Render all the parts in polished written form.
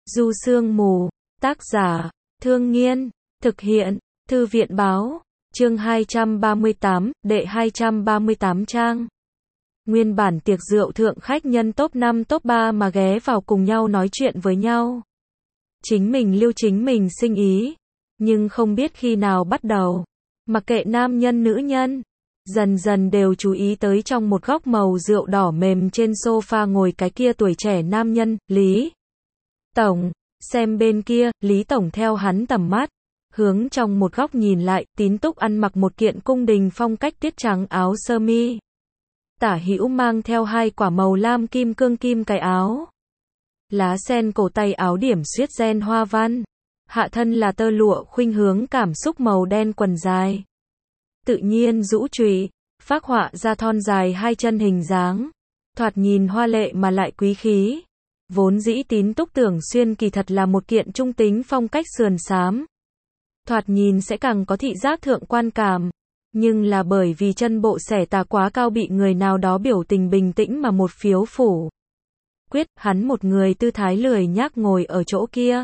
Du Sương Mù, tác giả, Thương Nghiên, thực hiện, Thư viện Báo, chương 238, đệ 238 trang. Nguyên bản tiệc rượu thượng khách nhân top 5 top 3 mà ghé vào cùng nhau nói chuyện với nhau. Chính mình lưu chính mình sinh ý, nhưng không biết khi nào bắt đầu, mặc kệ nam nhân nữ nhân, dần dần đều chú ý tới trong một góc màu rượu đỏ mềm trên sofa ngồi cái kia tuổi trẻ nam nhân, Lý Tổng. Xem bên kia, Lý Tổng theo hắn tầm mắt, hướng trong một góc nhìn lại, Tín Túc ăn mặc một kiện cung đình phong cách tiết trắng áo sơ mi. Tả hữu mang theo hai quả màu lam kim cương kim cái áo. Lá sen cổ tay áo điểm xuyết gen hoa văn. Hạ thân là tơ lụa khuynh hướng cảm xúc màu đen quần dài. Tự nhiên rũ chùy, phác họa ra thon dài hai chân hình dáng. Thoạt nhìn hoa lệ mà lại quý khí. Vốn dĩ Tín Túc tưởng xuyên kỳ thật là một kiện trung tính phong cách sườn xám. Thoạt nhìn sẽ càng có thị giác thượng quan cảm. Nhưng là bởi vì chân bộ xẻ tà quá cao bị người nào đó biểu tình bình tĩnh mà một phiếu phủ quyết, hắn một người tư thái lười nhác ngồi ở chỗ kia.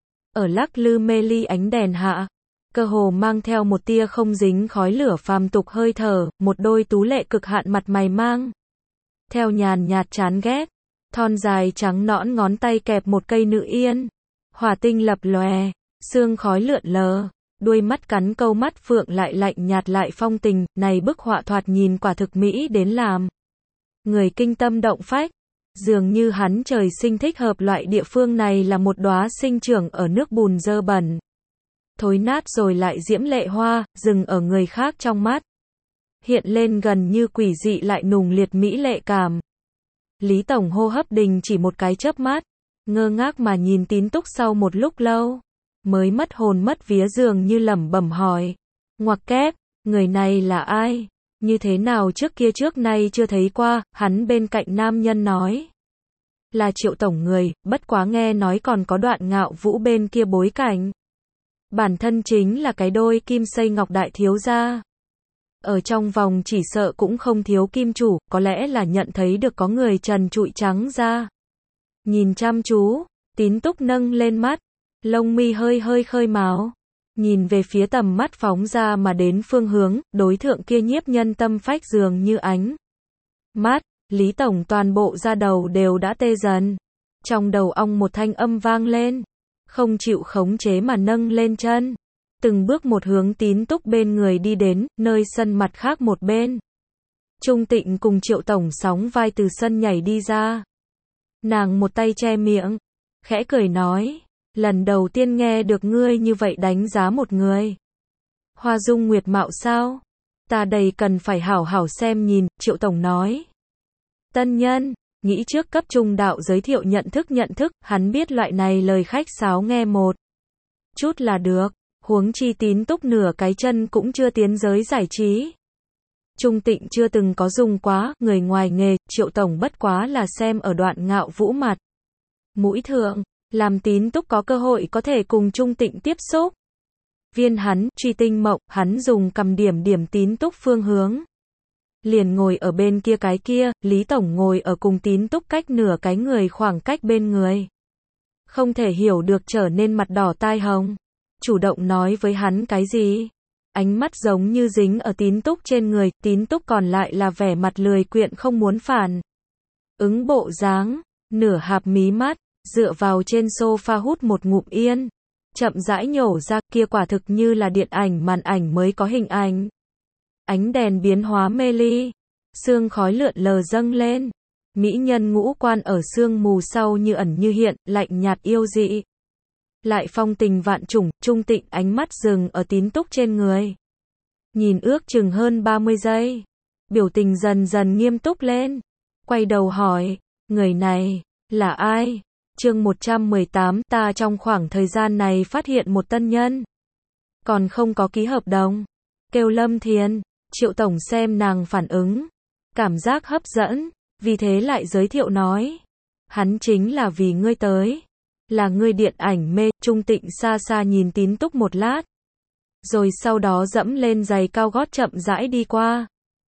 Ở lắc lư mê ly ánh đèn hạ, cơ hồ mang theo một tia không dính khói lửa phàm tục hơi thở, một đôi tú lệ cực hạn mặt mày mang theo nhàn nhạt chán ghét, thon dài trắng nõn ngón tay kẹp một cây nữ yên, hỏa tinh lập lòe, sương khói lượn lờ, đuôi mắt cắn câu mắt phượng lại lạnh nhạt lại phong tình, này bức họa thoạt nhìn quả thực mỹ đến làm người kinh tâm động phách. Dường như hắn trời sinh thích hợp loại địa phương này là một đóa sinh trưởng ở nước bùn dơ bẩn, thối nát rồi lại diễm lệ hoa, dừng ở người khác trong mắt, hiện lên gần như quỷ dị lại nùng liệt mỹ lệ cảm. Lý Tổng hô hấp đình chỉ một cái chớp mắt, ngơ ngác mà nhìn Tín Túc sau một lúc lâu, mới mất hồn mất vía dường như lẩm bẩm hỏi, ngoặc kép, người này là ai? Như thế nào trước kia trước nay chưa thấy qua, hắn bên cạnh nam nhân nói. Là Triệu Tổng người, bất quá nghe nói còn có Đoạn Ngạo Vũ bên kia bối cảnh. Bản thân chính là cái đôi kim xây ngọc đại thiếu gia. Ở trong vòng chỉ sợ cũng không thiếu kim chủ, có lẽ là nhận thấy được có người trần trụi trắng ra. Nhìn chăm chú, Tín Túc nâng lên mắt, lông mi hơi hơi khơi màu. Nhìn về phía tầm mắt phóng ra mà đến phương hướng, đối thượng kia nhiếp nhân tâm phách dường như ánh mắt, Lý Tổng toàn bộ da đầu đều đã tê dần. Trong đầu ong một thanh âm vang lên, không chịu khống chế mà nâng lên chân, từng bước một hướng Tín Túc bên người đi đến, nơi sân mặt khác một bên. Trung Tịnh cùng Triệu Tổng sóng vai từ sân nhảy đi ra. Nàng một tay che miệng, khẽ cười nói, lần đầu tiên nghe được ngươi như vậy đánh giá một người. Hoa dung nguyệt mạo sao? Ta đây cần phải hảo hảo xem nhìn, Triệu Tổng nói. Tân nhân, nghĩ trước cấp trung đạo giới thiệu nhận thức, hắn biết loại này lời khách sáo nghe một chút là được, huống chi Tín Túc nửa cái chân cũng chưa tiến giới giải trí. Trung Tịnh chưa từng có dùng quá, người ngoài nghề, Triệu Tổng bất quá là xem ở Đoạn Ngạo Vũ mặt mũi thượng, làm Tín Túc có cơ hội có thể cùng Trung Tịnh tiếp xúc. Viên hắn, truy tinh mộng, hắn dùng cầm điểm điểm Tín Túc phương hướng. Liền ngồi ở bên kia cái kia, Lý Tổng ngồi ở cùng Tín Túc cách nửa cái người khoảng cách bên người. Không thể hiểu được trở nên mặt đỏ tai hồng. Chủ động nói với hắn cái gì? Ánh mắt giống như dính ở Tín Túc trên người, Tín Túc còn lại là vẻ mặt lười quyện không muốn phản ứng bộ dáng, nửa hạp mí mắt, dựa vào trên sofa hút một ngụm yên, chậm rãi nhổ ra, kia quả thực như là điện ảnh màn ảnh mới có hình ảnh. Ánh đèn biến hóa mê ly, sương khói lượn lờ dâng lên, mỹ nhân ngũ quan ở sương mù sau như ẩn như hiện, lạnh nhạt yêu dị. Lại phong tình vạn trùng, Trung Tịnh ánh mắt dừng ở Tín Túc trên người. Nhìn ước chừng hơn 30 giây, biểu tình dần dần nghiêm túc lên, quay đầu hỏi, người này, là ai? Chương 118, ta trong khoảng thời gian này phát hiện một tân nhân. Còn không có ký hợp đồng. Kêu Lâm Thiền, Triệu Tổng xem nàng phản ứng. Cảm giác hấp dẫn, vì thế lại giới thiệu nói. Hắn chính là vì ngươi tới. Là ngươi điện ảnh mê, Trung Tịnh xa xa nhìn Tín Túc một lát. Rồi sau đó dẫm lên giày cao gót chậm rãi đi qua.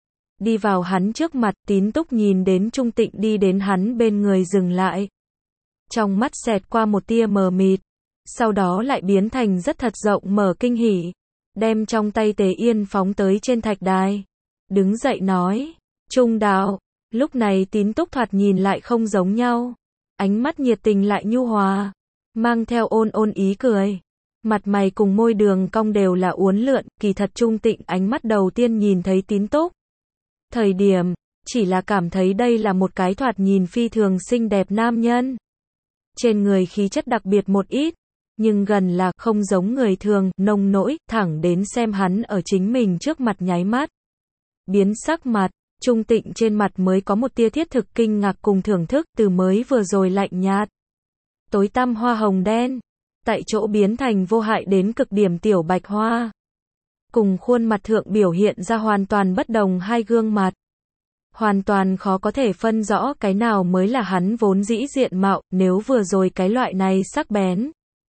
Đi vào hắn trước mặt, Tín Túc nhìn đến Trung Tịnh đi đến hắn bên người dừng lại. Trong mắt xẹt qua một tia mờ mịt, sau đó lại biến thành rất thật rộng mở kinh hỉ, đem trong tay Tề Yên phóng tới trên thạch đài. Đứng dậy nói, Trung đạo, lúc này Tín Túc thoạt nhìn lại không giống nhau. Ánh mắt nhiệt tình lại nhu hòa, mang theo ôn ôn ý cười. Mặt mày cùng môi đường cong đều là uốn lượn, kỳ thật Trung Tịnh ánh mắt đầu tiên nhìn thấy Tín Túc thời điểm, chỉ là cảm thấy đây là một cái thoạt nhìn phi thường xinh đẹp nam nhân. Trên người khí chất đặc biệt một ít, nhưng gần là không giống người thường, nông nỗi, thẳng đến xem hắn ở chính mình trước mặt nháy mắt. Biến sắc mặt, Trung Tịnh trên mặt mới có một tia thiết thực kinh ngạc cùng thưởng thức, từ mới vừa rồi lạnh nhạt, tối tăm hoa hồng đen, tại chỗ biến thành vô hại đến cực điểm tiểu bạch hoa. Cùng khuôn mặt thượng biểu hiện ra hoàn toàn bất đồng hai gương mặt. Hoàn toàn khó có thể phân rõ cái nào mới là hắn vốn dĩ diện mạo, nếu vừa rồi cái loại này sắc bén.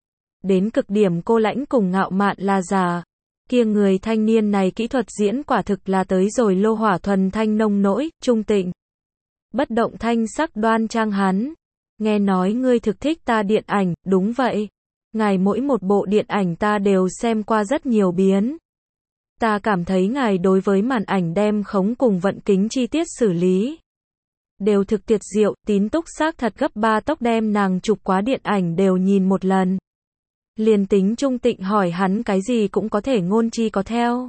Đến cực điểm cô lãnh cùng ngạo mạn là giả. Kia người thanh niên này kỹ thuật diễn quả thực là tới rồi lô hỏa thuần thanh nông nỗi, Trung Tịnh. Bất động thanh sắc đoan trang hắn. Nghe nói ngươi thực thích ta điện ảnh, đúng vậy. Ngài mỗi một bộ điện ảnh ta đều xem qua rất nhiều biến. Ta cảm thấy ngài đối với màn ảnh đem khống cùng vận kính chi tiết xử lý đều thực tuyệt diệu. Tín Túc xác thật gấp 3 tốc đem nàng chụp quá điện ảnh đều nhìn một lần. Liền tính Trung Tịnh hỏi hắn cái gì cũng có thể ngôn chi có theo.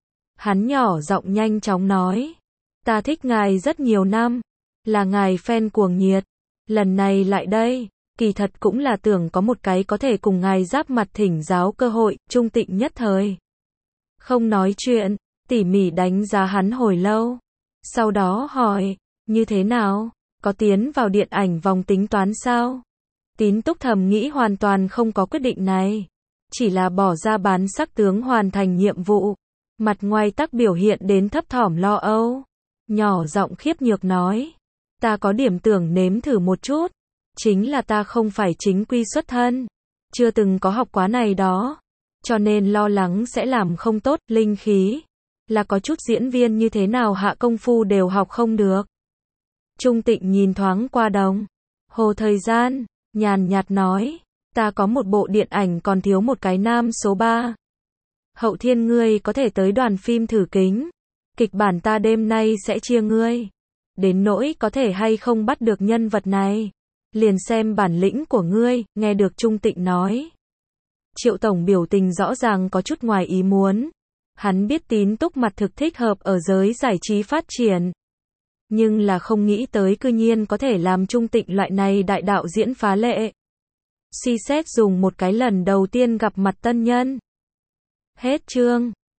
Hắn nhỏ giọng nhanh chóng nói, ta thích ngài rất nhiều năm, là ngài fan cuồng nhiệt, lần này lại đây, kỳ thật cũng là tưởng có một cái có thể cùng ngài giáp mặt thỉnh giáo cơ hội. Trung Tịnh nhất thời không nói chuyện, tỉ mỉ đánh giá hắn hồi lâu. Sau đó hỏi, như thế nào, có tiến vào điện ảnh vòng tính toán sao? Tín Túc thầm nghĩ hoàn toàn không có quyết định này. Chỉ là bỏ ra bán sắc tướng hoàn thành nhiệm vụ. Mặt ngoài tắc biểu hiện đến thấp thỏm lo âu. Nhỏ giọng khiếp nhược nói, ta có điểm tưởng nếm thử một chút. Chính là ta không phải chính quy xuất thân, chưa từng có học quá này đó. Cho nên lo lắng sẽ làm không tốt, linh khí. Là có chút diễn viên như thế nào hạ công phu đều học không được. Trung Tịnh nhìn thoáng qua đồng hồ thời gian, nhàn nhạt nói, ta có một bộ điện ảnh còn thiếu một cái nam số 3. Hậu thiên ngươi có thể tới đoàn phim thử kính. Kịch bản ta đêm nay sẽ chia ngươi. Đến nỗi có thể hay không bắt được nhân vật này, liền xem bản lĩnh của ngươi. Nghe được Trung Tịnh nói, Triệu tổng biểu tình rõ ràng có chút ngoài ý muốn. Hắn biết Tín Túc mặt thực thích hợp ở giới giải trí phát triển, nhưng là không nghĩ tới cư nhiên có thể làm Trung Tịnh loại này đại đạo diễn phá lệ. Suy xét dùng một cái lần đầu tiên gặp mặt tân nhân. Hết chương.